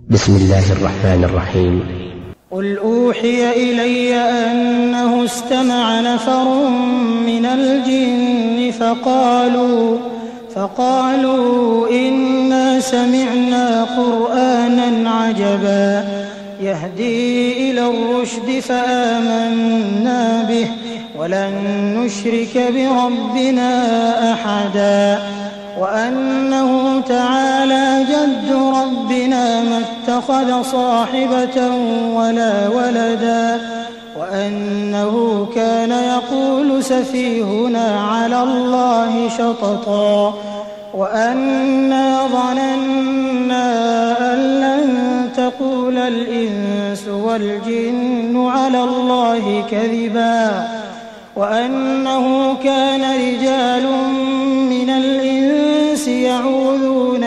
بسم الله الرحمن الرحيم. قل أوحي إلي أنه استمع نفر من الجن فقالوا إنا سمعنا قرآنا عجبا يهدي إلى الرشد فآمنا به ولن نشرك بربنا أحدا وأنه تعالى جد ربنا ما اتخذ صاحبة ولا ولدا وأنه كان يقول سفيهنا على الله شططا وأنا ظننا أن لن تقول الإنس والجن على الله كذبا وأنه كان رجال من الإنس يعوذون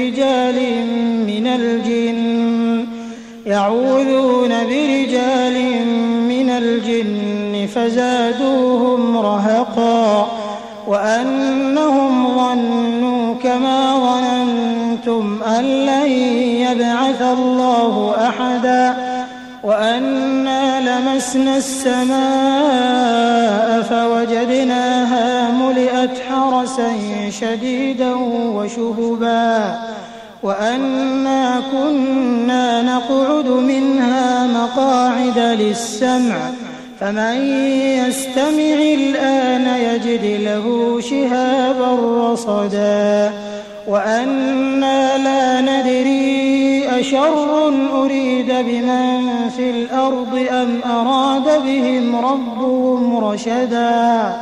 برجال من الجن فزادوهم رهقا وأنهم ظنوا كما ظننتم أن لن يبعث الله أحدا وأنا لمسنا السماء فوجدناها ملئت حرسا شديدا وشهبا وأنا كنا نقعد منها مقاعد للسمع فمن يستمع الآن يجد له شهابا رصدا وأنا لا ندري أشر أريد بمن في الأرض أم أراد بهم ربهم رشدا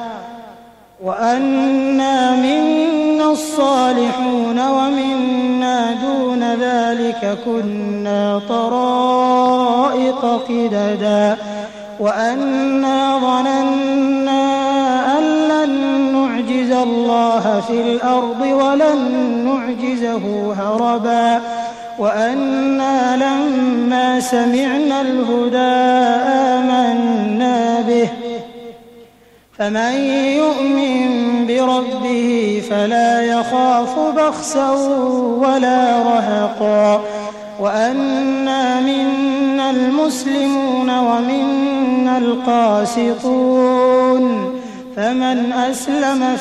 وأنا منا الصالحون ومنا دون ذلك كنا طرائق قددا وأنا ظننا أن لن نعجز الله في الأرض ولن نعجزه هربا وأنا لما سمعنا الهدى آمنا به فمن يؤمن بربه فلا يخاف بخسا ولا رهقا وأنا منا المسلمون ومنا القاسطون فمن أسلم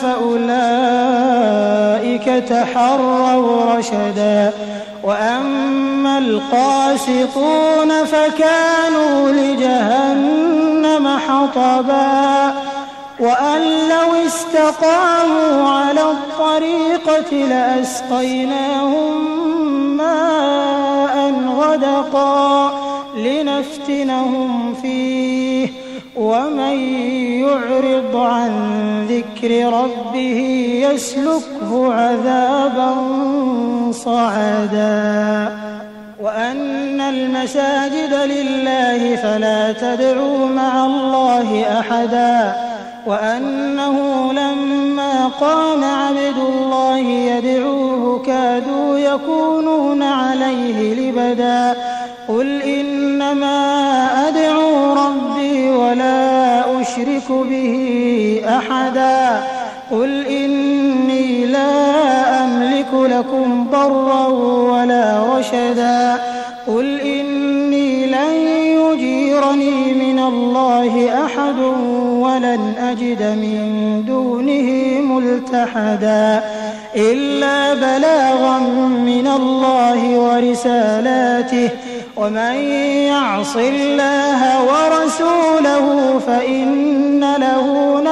فأولئك تحروا رشدا وأما القاسطون فكانوا لجهنم حطبا وأن لو استقاموا على الطريقة لأسقيناهم ماء غدقا لنفتنهم فيه ومن يعرض عن ذكر ربه يسلكه عذابا صعدا وأن المساجد لله فلا تدعوا مع الله أحدا وأنه لما قام عبد الله يدعوه كادوا يكونون عليه لبدا قل إنما أدعو ربي ولا أشرك به أحدا قل إني لا أملك لكم ضرا ولا رشدا قل إني لن يجيرني من الله أحد ولن أجد من دونه ملتحدا إلا بلاغا من الله ورسالاته ومن يعص الله ورسوله فإن له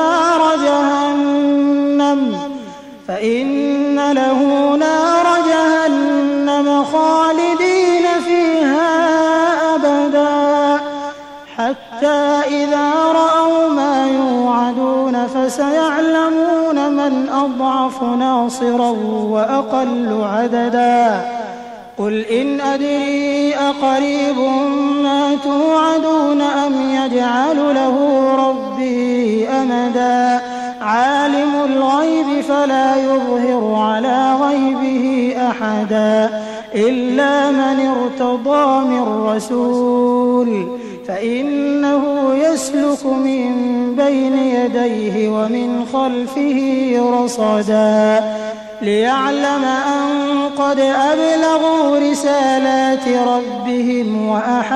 نار جهنم خالدين فيها أبدا حتى إذا رأوا ما يوعدون فسيعلمون من أضعف ناصرا وأقل عددا قل إن أدري أقريب ما توعدون أم يجعل له ربي أمدا عالم الغيب فلا يظهر على غيبه أحدا إلا من ارتضى من رسول فإنه يسلك من بين يديه ومن خلفه رصدا ليعلم أن قد أبلغوا رسالات ربهم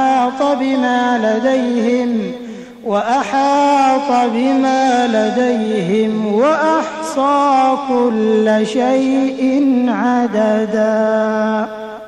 وأحاط بما لديهم وأحصى كل شيء عددا.